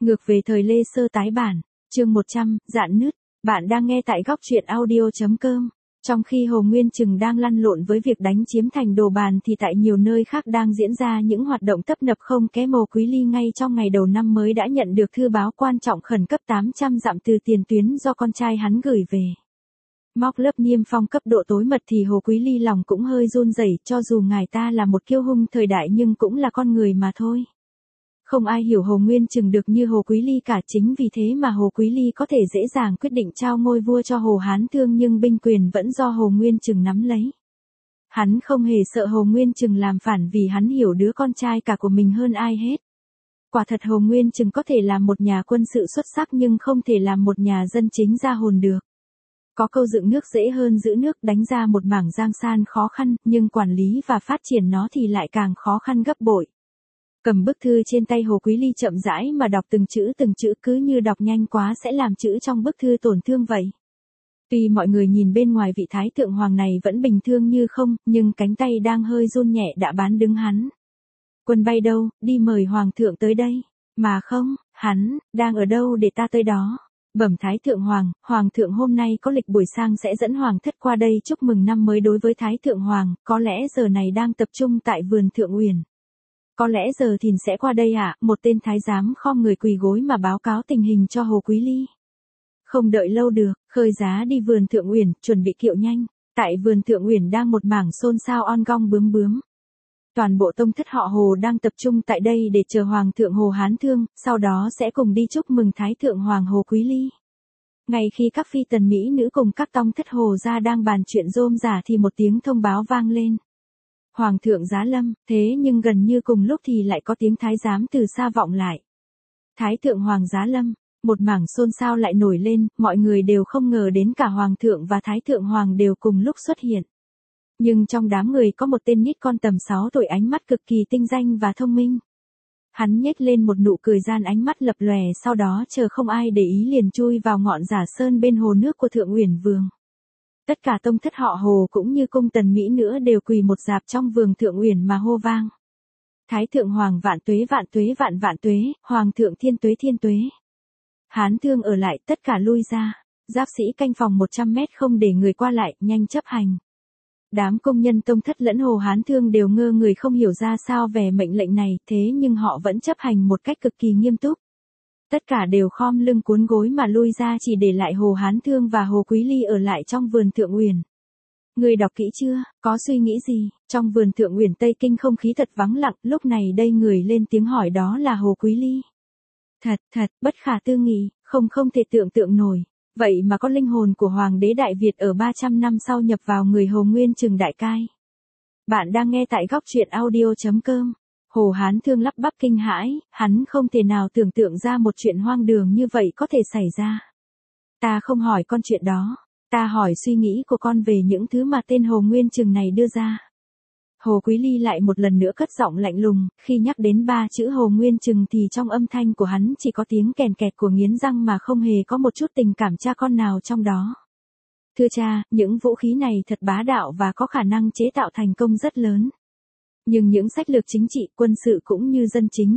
Ngược về thời Lê Sơ tái bản, chương 100, dạn nứt. Bạn đang nghe tại góc truyện audio.com. Trong khi Hồ Nguyên Trừng đang lăn lộn với việc đánh chiếm thành đồ bàn thì tại nhiều nơi khác đang diễn ra những hoạt động tấp nập không kém. Hồ Quý Ly ngay trong ngày đầu năm mới đã nhận được thư báo quan trọng khẩn cấp 800 dặm từ tiền tuyến do con trai hắn gửi về. Móc lớp niêm phong cấp độ tối mật thì Hồ Quý Ly lòng cũng hơi run rẩy, cho dù ngài ta là một kiêu hùng thời đại nhưng cũng là con người mà thôi. Không ai hiểu Hồ Nguyên Trừng được như Hồ Quý Ly cả, chính vì thế mà Hồ Quý Ly có thể dễ dàng quyết định trao ngôi vua cho Hồ Hán Thương, nhưng binh quyền vẫn do Hồ Nguyên Trừng nắm lấy. Hắn không hề sợ Hồ Nguyên Trừng làm phản vì hắn hiểu đứa con trai cả của mình hơn ai hết. Quả thật Hồ Nguyên Trừng có thể làm một nhà quân sự xuất sắc nhưng không thể làm một nhà dân chính ra hồn được. Có câu dựng nước dễ hơn giữ nước, đánh ra một mảng giang san khó khăn, nhưng quản lý và phát triển nó thì lại càng khó khăn gấp bội. Cầm bức thư trên tay, Hồ Quý Ly chậm rãi mà đọc từng chữ, cứ như đọc nhanh quá sẽ làm chữ trong bức thư tổn thương vậy. Tuy mọi người nhìn bên ngoài vị thái thượng hoàng này vẫn bình thường như không, nhưng cánh tay đang hơi run nhẹ đã bán đứng hắn. Quân bay đâu, đi mời hoàng thượng tới đây. Mà không, hắn, đang ở đâu để ta tới đó. Bẩm thái thượng hoàng thượng hôm nay có lịch buổi sang sẽ dẫn hoàng thất qua đây chúc mừng năm mới. Đối với thái thượng hoàng, có lẽ giờ này đang tập trung tại vườn Thượng Uyển. Có lẽ giờ thìn sẽ qua đây ạ, một tên thái giám khom người quỳ gối mà báo cáo tình hình cho Hồ Quý Ly. Không đợi lâu được, khơi giá đi vườn Thượng Uyển, chuẩn bị kiệu nhanh. Tại vườn Thượng Uyển đang một mảng xôn xao on gong bướm bướm. Toàn bộ tông thất họ Hồ đang tập trung tại đây để chờ Hoàng thượng Hồ Hán Thương, sau đó sẽ cùng đi chúc mừng Thái thượng Hoàng Hồ Quý Ly. Ngay khi các phi tần mỹ nữ cùng các tông thất Hồ gia đang bàn chuyện rôm rả thì một tiếng thông báo vang lên. Hoàng thượng giá lâm, thế nhưng gần như cùng lúc thì lại có tiếng thái giám từ xa vọng lại. Thái thượng Hoàng giá lâm, một mảng xôn xao lại nổi lên, mọi người đều không ngờ đến cả Hoàng thượng và Thái thượng Hoàng đều cùng lúc xuất hiện. Nhưng trong đám người có một tên nít con tầm 6 tuổi, ánh mắt cực kỳ tinh danh và thông minh. Hắn nhếch lên một nụ cười gian, ánh mắt lập lòe, sau đó chờ không ai để ý liền chui vào ngọn giả sơn bên hồ nước của Thượng Uyển Vườn. Tất cả tông thất họ Hồ cũng như cung tần mỹ nữa đều quỳ một dạp trong vườn Thượng Uyển mà hô vang. Thái thượng Hoàng vạn tuế vạn tuế vạn vạn tuế, Hoàng thượng thiên tuế thiên tuế. Hán Thương ở lại, tất cả lui ra. Giáp sĩ canh phòng 100 mét không để người qua lại, nhanh chấp hành. Đám công nhân tông thất lẫn Hồ Hán Thương đều ngơ người không hiểu ra sao về mệnh lệnh này, thế nhưng họ vẫn chấp hành một cách cực kỳ nghiêm túc. Tất cả đều khom lưng cuốn gối mà lui ra, chỉ để lại Hồ Hán Thương và Hồ Quý Ly ở lại trong vườn Thượng Uyển. Người đọc kỹ chưa, có suy nghĩ gì? Trong vườn Thượng Uyển Tây Kinh không khí thật vắng lặng, lúc này đây người lên tiếng hỏi đó là Hồ Quý Ly. Thật, bất khả tư nghị, không thể tưởng tượng nổi. Vậy mà có linh hồn của Hoàng đế Đại Việt ở 300 năm sau nhập vào người Hồ Nguyên Trừng đại cai. Bạn đang nghe tại góc truyện audio.com. Hồ Hán Thương lắp bắp kinh hãi, hắn không thể nào tưởng tượng ra một chuyện hoang đường như vậy có thể xảy ra. Ta không hỏi con chuyện đó, ta hỏi suy nghĩ của con về những thứ mà tên Hồ Nguyên Trừng này đưa ra. Hồ Quý Ly lại một lần nữa cất giọng lạnh lùng, khi nhắc đến 3 chữ Hồ Nguyên Trừng thì trong âm thanh của hắn chỉ có tiếng kèn kẹt của nghiến răng mà không hề có một chút tình cảm cha con nào trong đó. Thưa cha, những vũ khí này thật bá đạo và có khả năng chế tạo thành công rất lớn. Nhưng những sách lược chính trị, quân sự cũng như dân chính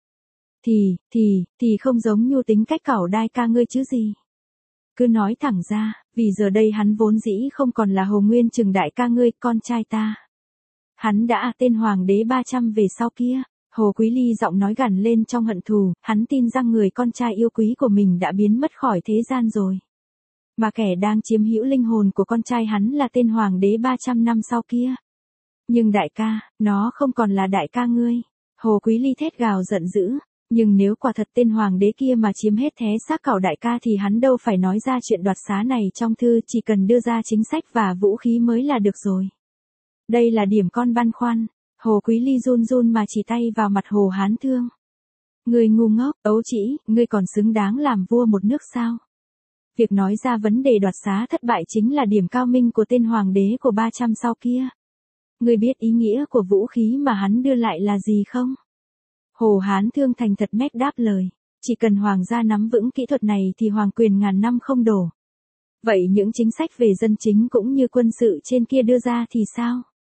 thì không giống như tính cách cẩu đai ca ngươi chứ gì. Cứ nói thẳng ra, vì giờ đây hắn vốn dĩ không còn là Hồ Nguyên Trừng đại ca ngươi, con trai ta. Hắn đã tên Hoàng đế 300 về sau kia. Hồ Quý Ly giọng nói gằn lên trong hận thù, hắn tin rằng người con trai yêu quý của mình đã biến mất khỏi thế gian rồi. Mà kẻ đang chiếm hữu linh hồn của con trai hắn là tên Hoàng đế 300 năm sau kia. Nhưng đại ca, nó không còn là đại ca ngươi. Hồ Quý Ly thét gào giận dữ. Nhưng nếu quả thật tên Hoàng đế kia mà chiếm hết thế xác cẩu đại ca thì hắn đâu phải nói ra chuyện đoạt xá này trong thư, chỉ cần đưa ra chính sách và vũ khí mới là được rồi. Đây là điểm con băn khoăn. Hồ Quý Ly run run mà chỉ tay vào mặt Hồ Hán Thương. Người ngu ngốc, ấu trĩ, ngươi còn xứng đáng làm vua một nước sao? Việc nói ra vấn đề đoạt xá thất bại chính là điểm cao minh của tên Hoàng đế của 300 sau kia. Ngươi biết ý nghĩa của vũ khí mà hắn đưa lại là gì không? Hồ Hán Thương thành thật mép đáp lời. Chỉ cần Hoàng gia nắm vững kỹ thuật này thì hoàng quyền ngàn năm không đổ. Vậy những chính sách về dân chính cũng như quân sự trên kia đưa ra thì sao?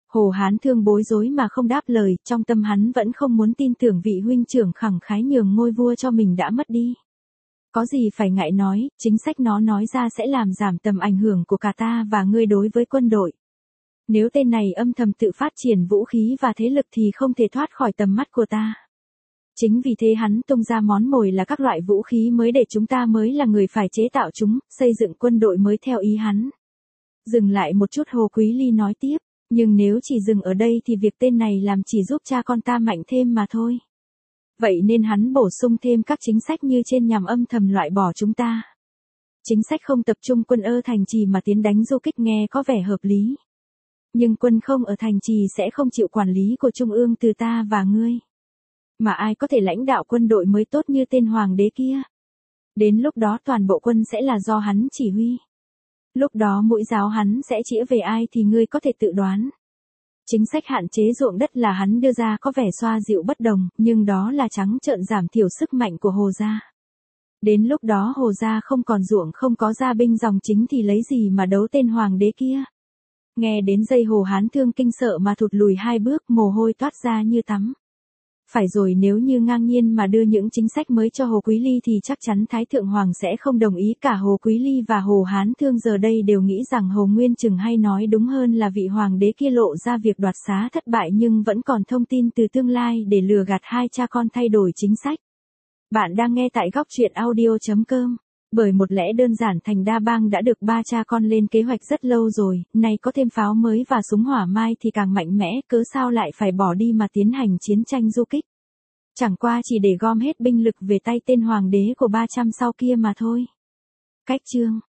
Hồ Hán Thương bối rối mà không đáp lời, trong tâm hắn vẫn không muốn tin tưởng vị huynh trưởng khẳng khái nhường ngôi vua cho mình đã mất đi. Có gì phải ngại nói, chính sách nó nói ra sẽ làm giảm tầm ảnh hưởng của cả ta và ngươi đối với quân đội. Nếu tên này âm thầm tự phát triển vũ khí và thế lực thì không thể thoát khỏi tầm mắt của ta. Chính vì thế hắn tung ra món mồi là các loại vũ khí mới để chúng ta mới là người phải chế tạo chúng, xây dựng quân đội mới theo ý hắn. Dừng lại một chút Hồ Quý Ly nói tiếp, nhưng nếu chỉ dừng ở đây thì việc tên này làm chỉ giúp cha con ta mạnh thêm mà thôi. Vậy nên hắn bổ sung thêm các chính sách như trên nhằm âm thầm loại bỏ chúng ta. Chính sách không tập trung quân ở thành trì mà tiến đánh du kích nghe có vẻ hợp lý. Nhưng quân không ở thành trì sẽ không chịu quản lý của trung ương từ ta và ngươi. Mà ai có thể lãnh đạo quân đội mới tốt như tên hoàng đế kia. Đến lúc đó toàn bộ quân sẽ là do hắn chỉ huy. Lúc đó mũi giáo hắn sẽ chĩa về ai thì ngươi có thể tự đoán. Chính sách hạn chế ruộng đất là hắn đưa ra có vẻ xoa dịu bất đồng, nhưng đó là trắng trợn giảm thiểu sức mạnh của Hồ gia. Đến lúc đó Hồ gia không còn ruộng không có gia binh dòng chính thì lấy gì mà đấu tên hoàng đế kia. Nghe đến dây Hồ Hán Thương kinh sợ mà thụt lùi 2 bước, mồ hôi toát ra như tắm. Phải rồi, nếu như ngang nhiên mà đưa những chính sách mới cho Hồ Quý Ly thì chắc chắn Thái Thượng Hoàng sẽ không đồng ý. Cả Hồ Quý Ly và Hồ Hán Thương giờ đây đều nghĩ rằng Hồ Nguyên Trừng hay nói đúng hơn là vị hoàng đế kia lộ ra việc đoạt xá thất bại nhưng vẫn còn thông tin từ tương lai để lừa gạt hai cha con thay đổi chính sách. Bạn đang nghe tại góc truyện audio.com. Bởi một lẽ đơn giản Thành Đa Bang đã được ba cha con lên kế hoạch rất lâu rồi, nay có thêm pháo mới và súng hỏa mai thì càng mạnh mẽ, cớ sao lại phải bỏ đi mà tiến hành chiến tranh du kích. Chẳng qua chỉ để gom hết binh lực về tay tên hoàng đế của 300 sau kia mà thôi. Cách chương